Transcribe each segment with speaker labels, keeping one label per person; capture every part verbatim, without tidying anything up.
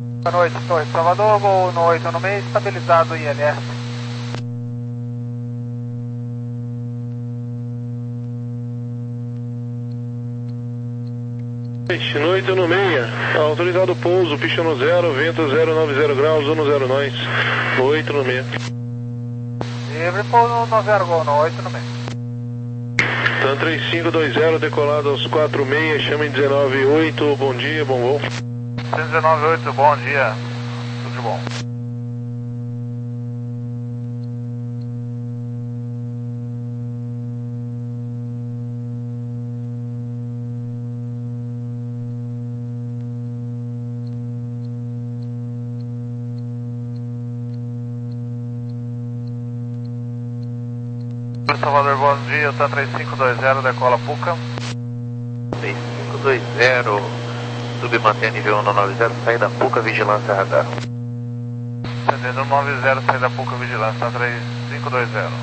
Speaker 1: Boa noite, Torre Salvador, voo no oito no meio, estabilizado I L S.
Speaker 2: No oito no meia, autorizado pouso, pista no zero, vento zero nove zero graus, um zero nós, no oito no meia.
Speaker 1: Livre, pouso no zero gol, no oito no meio.
Speaker 2: Tan três cinco dois zero, decolado aos quatro meia, chama em dezenove oito, bom dia, bom voo.
Speaker 1: dezenove oito, bom dia, tudo de bom. Salvador, bom dia, Tan três cinco dois zero, decola Puca.
Speaker 3: três cinco dois zero, submantém nível um nove zero, saída Puca, vigilância radar.
Speaker 1: Atendendo nove zero, saída Puca, vigilância, Tan três cinco dois zero.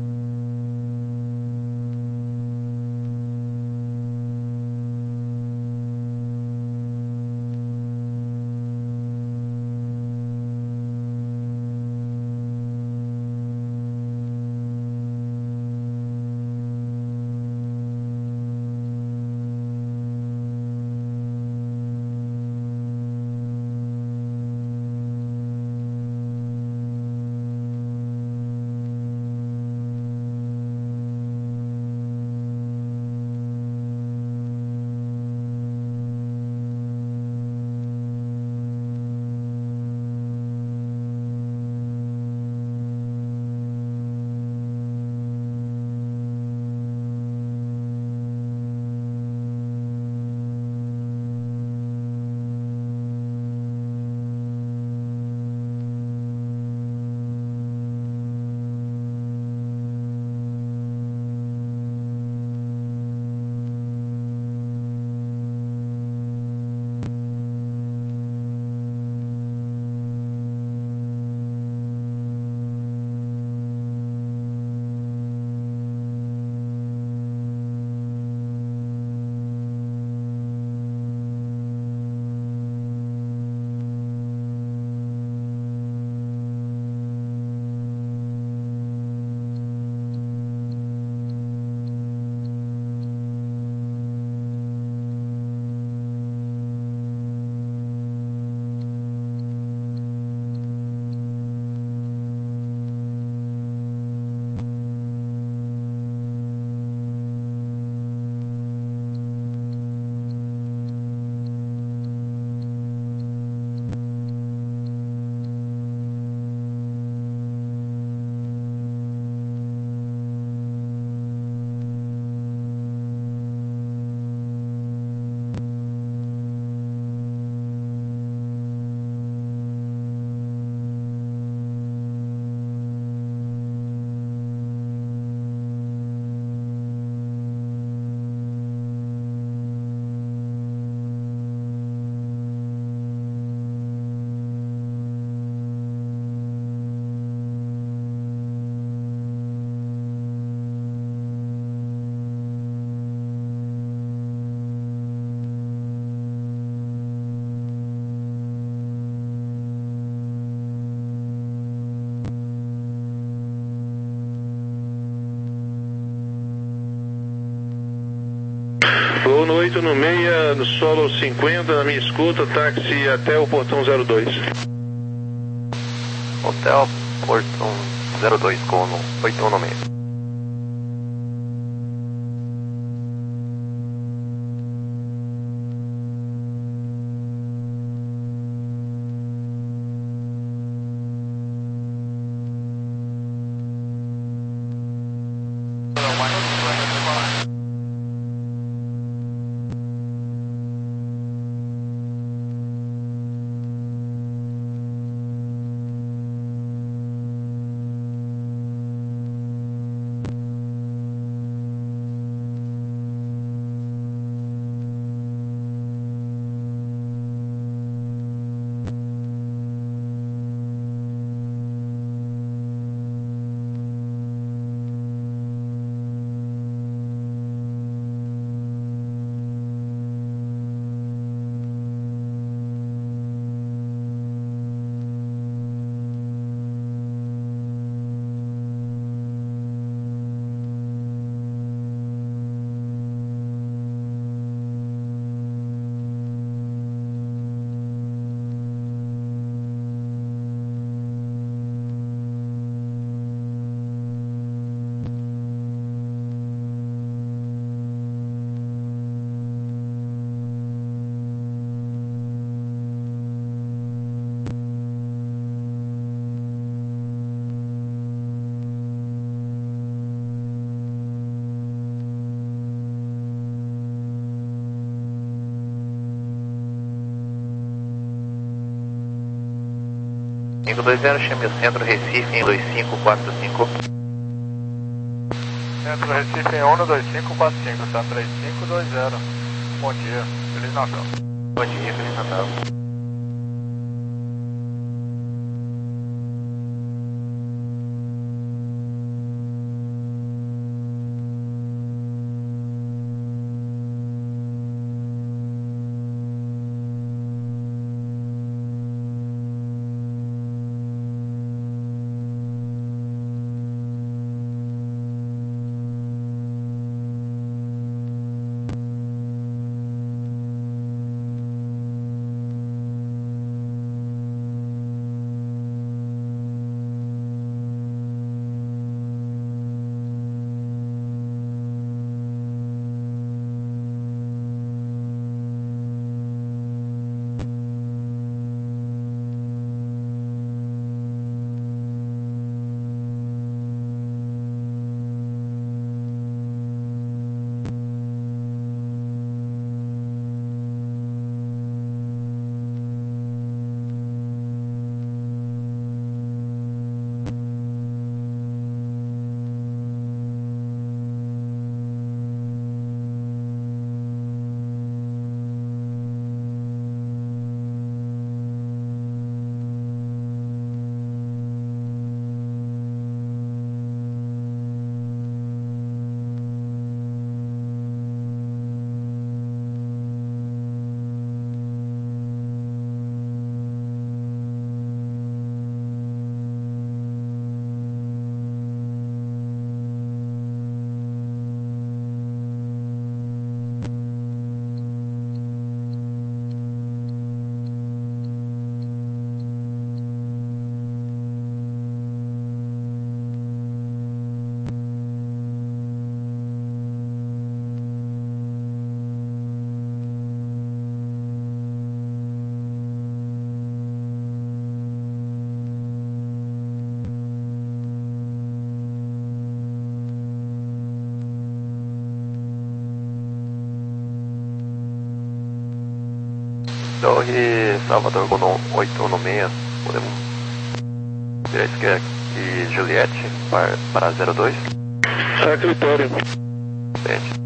Speaker 2: Vou no oito no meia, no solo cinquenta, na minha escuta, táxi até o portão zero dois.
Speaker 3: Hotel Portão zero dois, com oito no meio. cinco dois zero, chame o centro Recife em dois cinco quatro cinco.
Speaker 1: Centro Recife em um dois cinco quatro cinco, tá? três cinco dois zero. Bom dia, Feliz Natal.
Speaker 3: Bom dia, Feliz Natal.
Speaker 4: Torre Salvador com oito um seis, podemos virar à esquerda e Juliette para, para zero dois.
Speaker 2: Sacritório.
Speaker 4: Sente.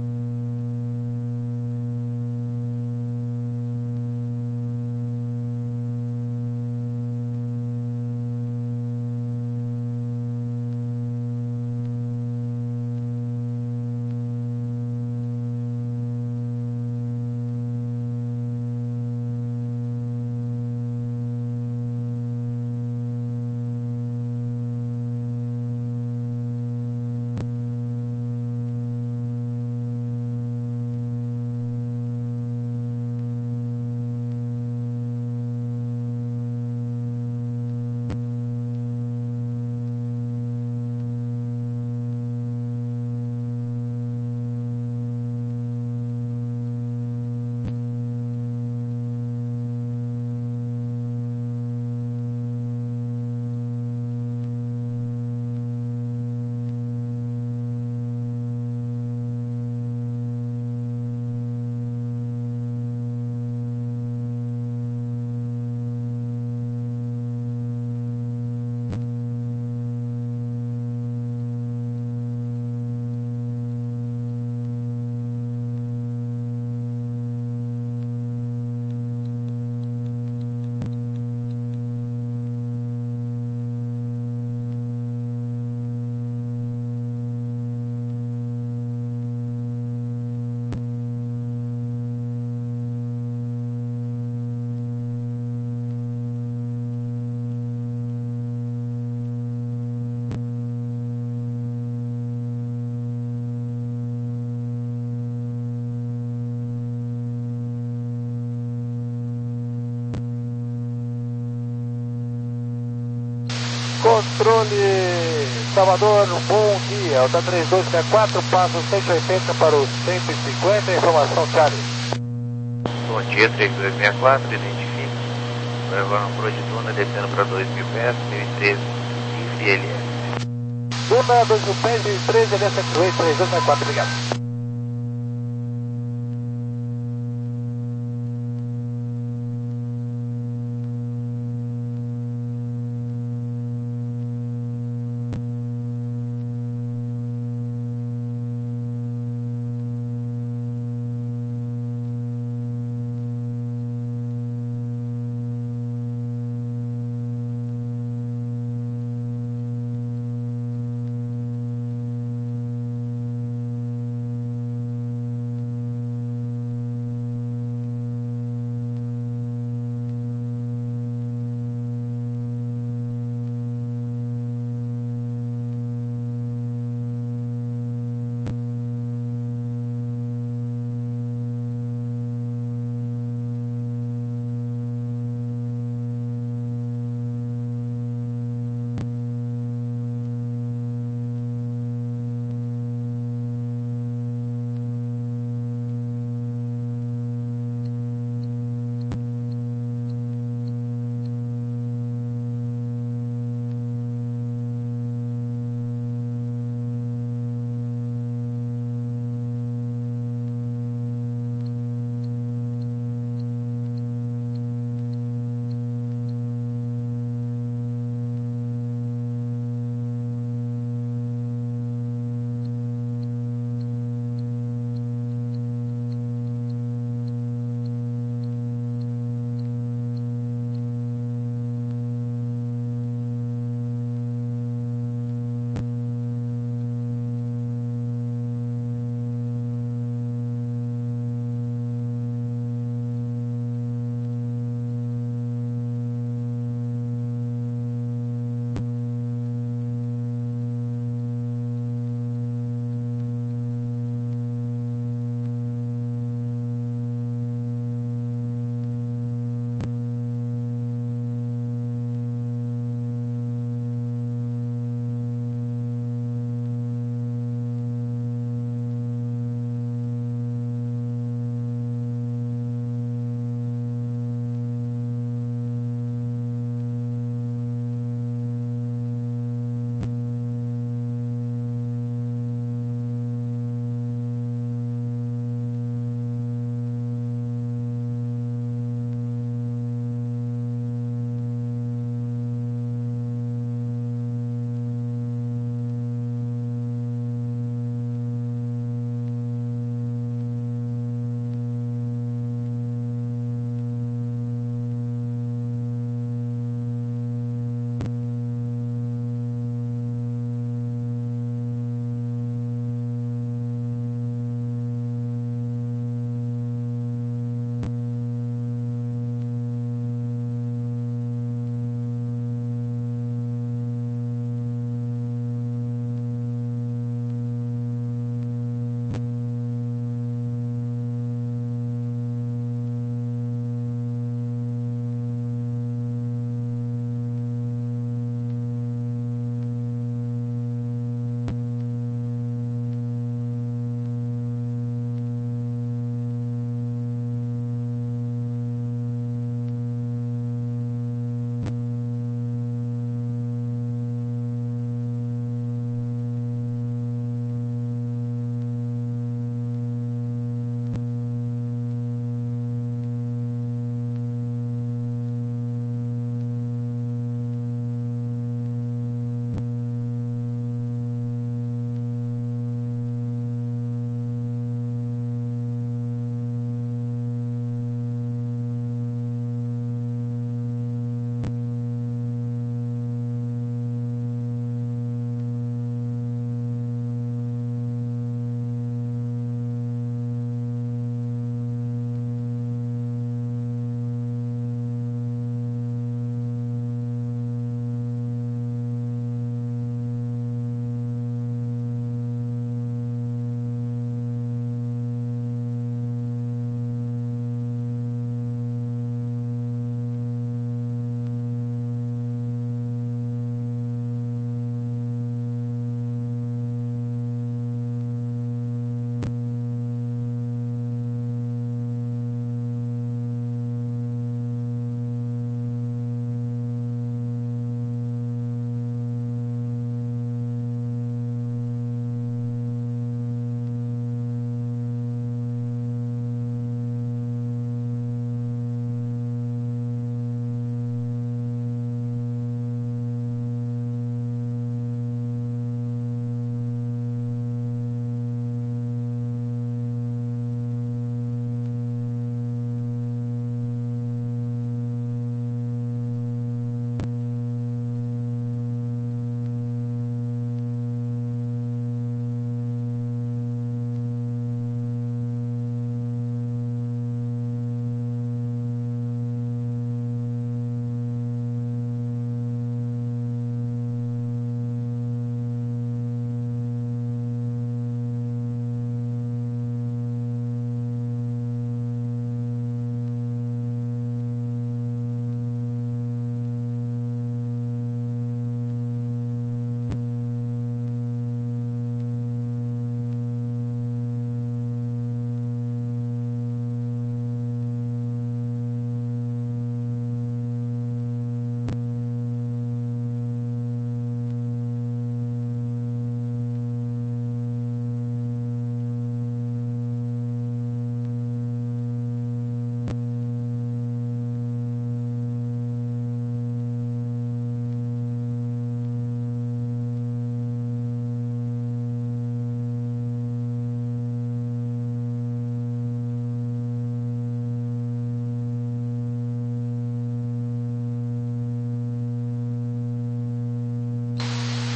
Speaker 1: Controle Salvador, bom dia. Alta três dois sete quatro, passo cento e oitenta para o cento e cinquenta, informação Charlie.
Speaker 3: Bom dia, três dois seis quatro, identifique. Levando por de Duna, descendo para dois mil pés, mil e treze, I F L S.
Speaker 1: Duna, dois mil pés, mil e treze, L S sete oito, três dois seis quatro, obrigado.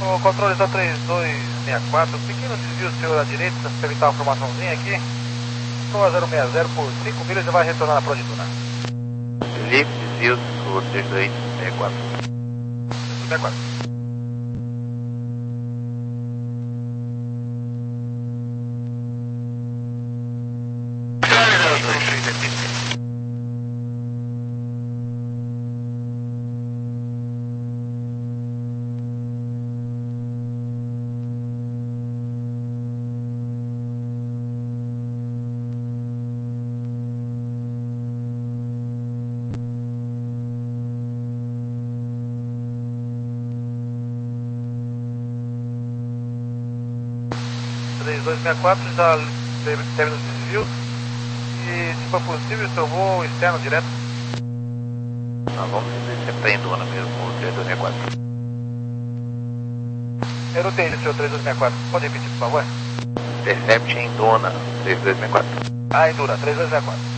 Speaker 1: O controle da três dois seis quatro, pequeno desvio seu à direita, para evitar uma formaçãozinha aqui. Estou a zero seis zero por cinco milhas e vai retornar na Prodituna.
Speaker 3: Livre desvio por três dois seis quatro.
Speaker 1: três dois seis quatro. três dois seis quatro já termina os desvios e, se for possível, seu voo externo direto.
Speaker 3: Nós vamos sempre estar em Dona mesmo, o três dois seis quatro.
Speaker 1: Eu não entendi, senhor três dois seis quatro. Pode repetir, por favor?
Speaker 3: Intercept em Dona, três dois seis quatro.
Speaker 1: Ah, em Duna, três dois seis quatro.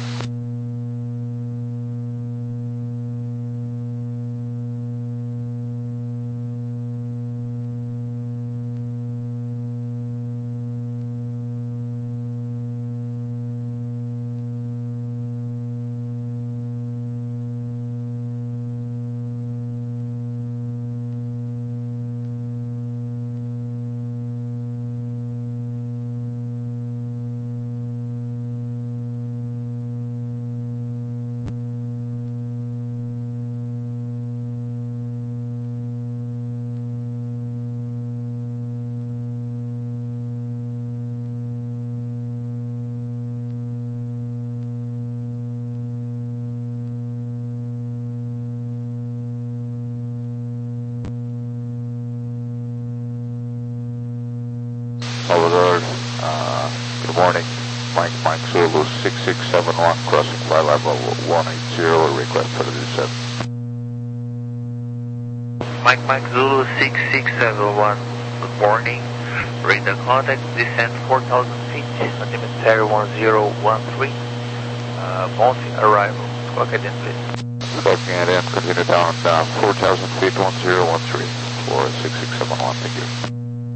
Speaker 5: Salvador, uh, good morning. Mike Mike Zulu six six seven one crossing flight level one eighty, request for the descent.
Speaker 3: Mike Mike Zulu six six seven one, good morning. Radar contact, descent four thousand feet, altimeter one zero one three, uh, bouncing arrival. Clock it in, please.
Speaker 5: Clocking it in, continue down, down four thousand feet, one zero one three, for six six seven one, thank you.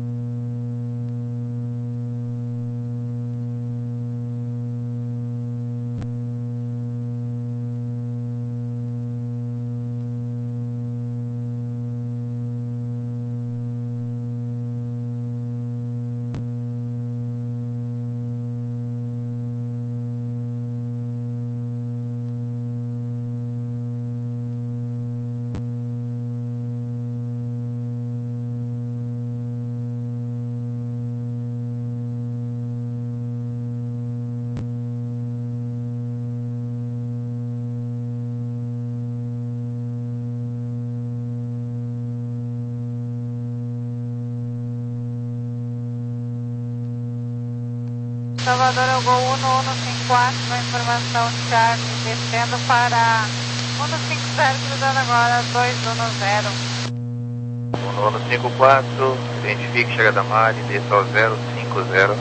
Speaker 6: Salvador, eu Gol um um cinco quatro, uma informação Charlie, descendo para um cinco zero, cruzando agora dois um zero.
Speaker 3: um um cinco quatro, identifique chegada Mari, desça ao zero cinco zero.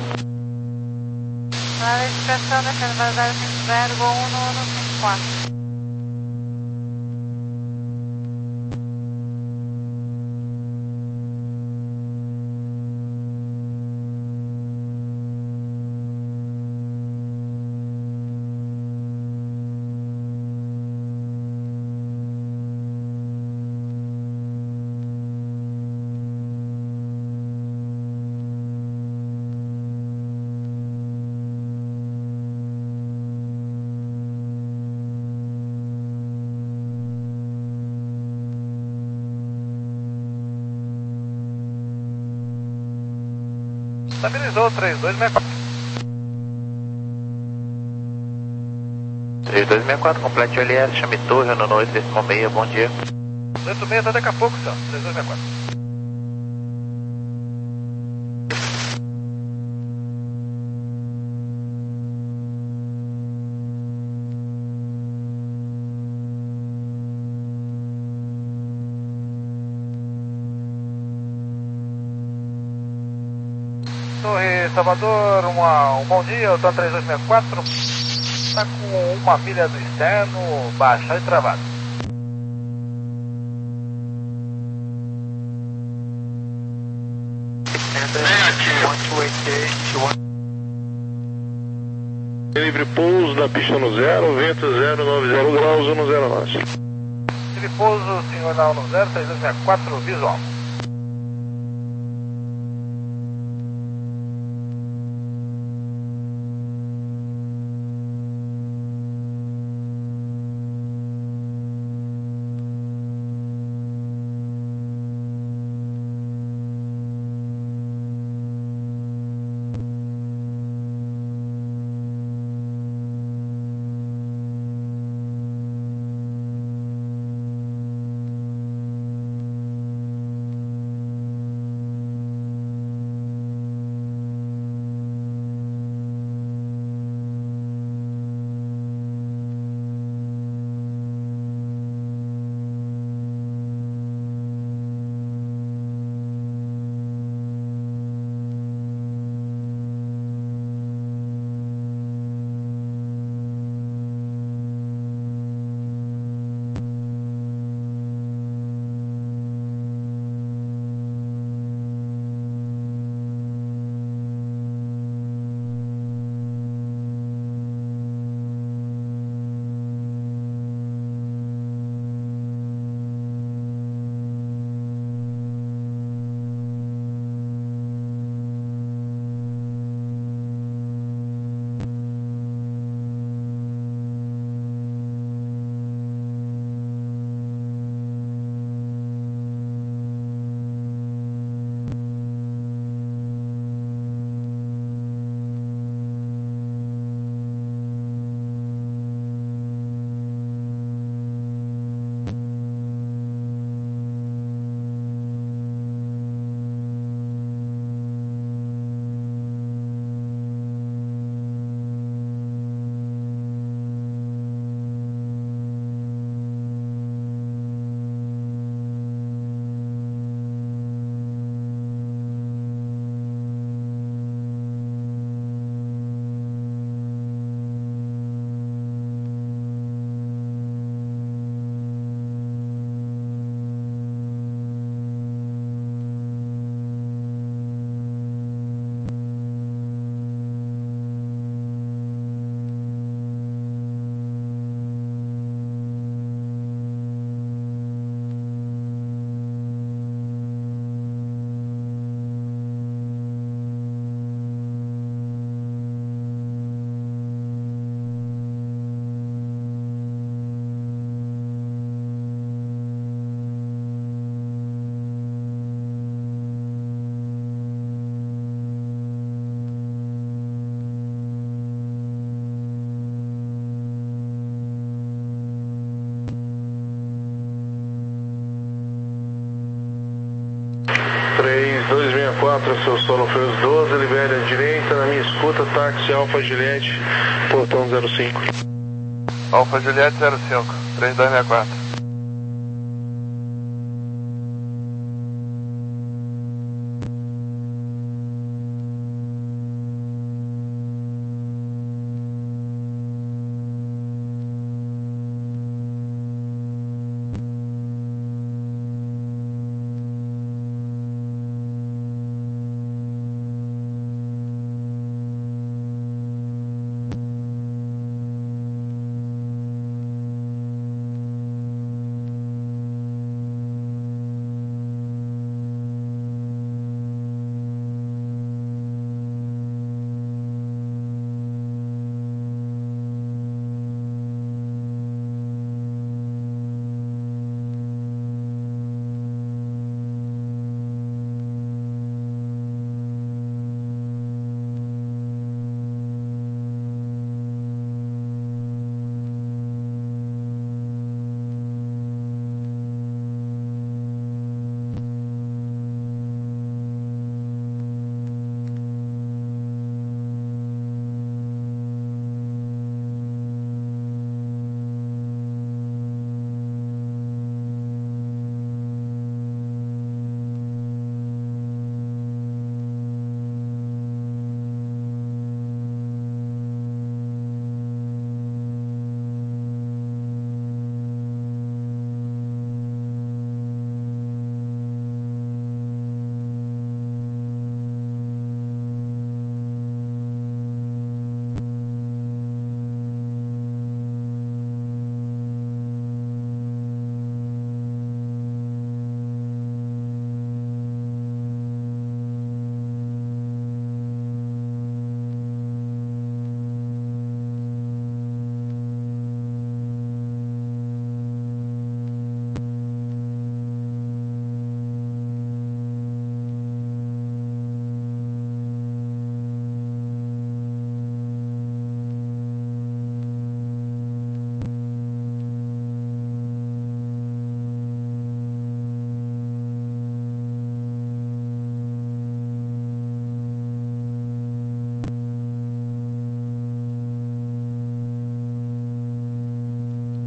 Speaker 6: Na verificação, descendo para zero cinco zero, Gol um um cinco quatro.
Speaker 1: Estabilizou três dois seis quatro.
Speaker 3: três dois seis quatro, complete o L S, chame torre, no noite, decimal meia, bom dia.
Speaker 1: oito seis, até daqui a pouco, senhor. três dois seis quatro. Torre Salvador, uma, um bom dia, eu tô três dois seis quatro, está com uma milha do externo, baixa e travado.
Speaker 2: Livre pouso da pista no zero, vento zero nove zero graus, um zero nove.
Speaker 1: Livre pouso, senhor na no zero, três dois seis quatro, visual.
Speaker 2: três dois seis quatro, seu solo foi os doze, libere à direita, na minha escuta, táxi Alfa Juliette, portão zero cinco.
Speaker 4: Alfa Juliette zero cinco, três dois seis quatro.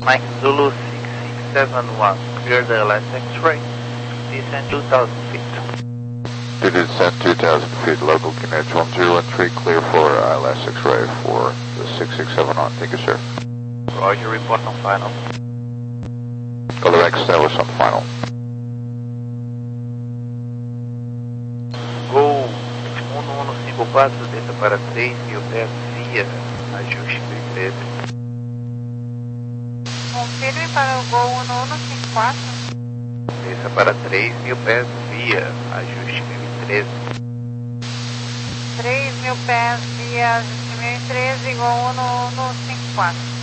Speaker 3: Mike Zulu six six seven one, clear the last X-ray, descend two thousand feet.
Speaker 5: Did it descend two thousand feet, local Q N H one zero one three, clear for I L S X-ray for the six six seven one, thank you sir.
Speaker 3: Roger, report on final.
Speaker 5: Color X establish on final.
Speaker 3: Gol um um cinco quatro, desça para três mil pés via ajuste mil e treze.
Speaker 6: Confirme para o Gol um um cinco quatro.
Speaker 3: Desça para três mil pés via ajuste mil e treze.
Speaker 6: três mil pés via ajuste mil e treze, Gol um um cinco quatro.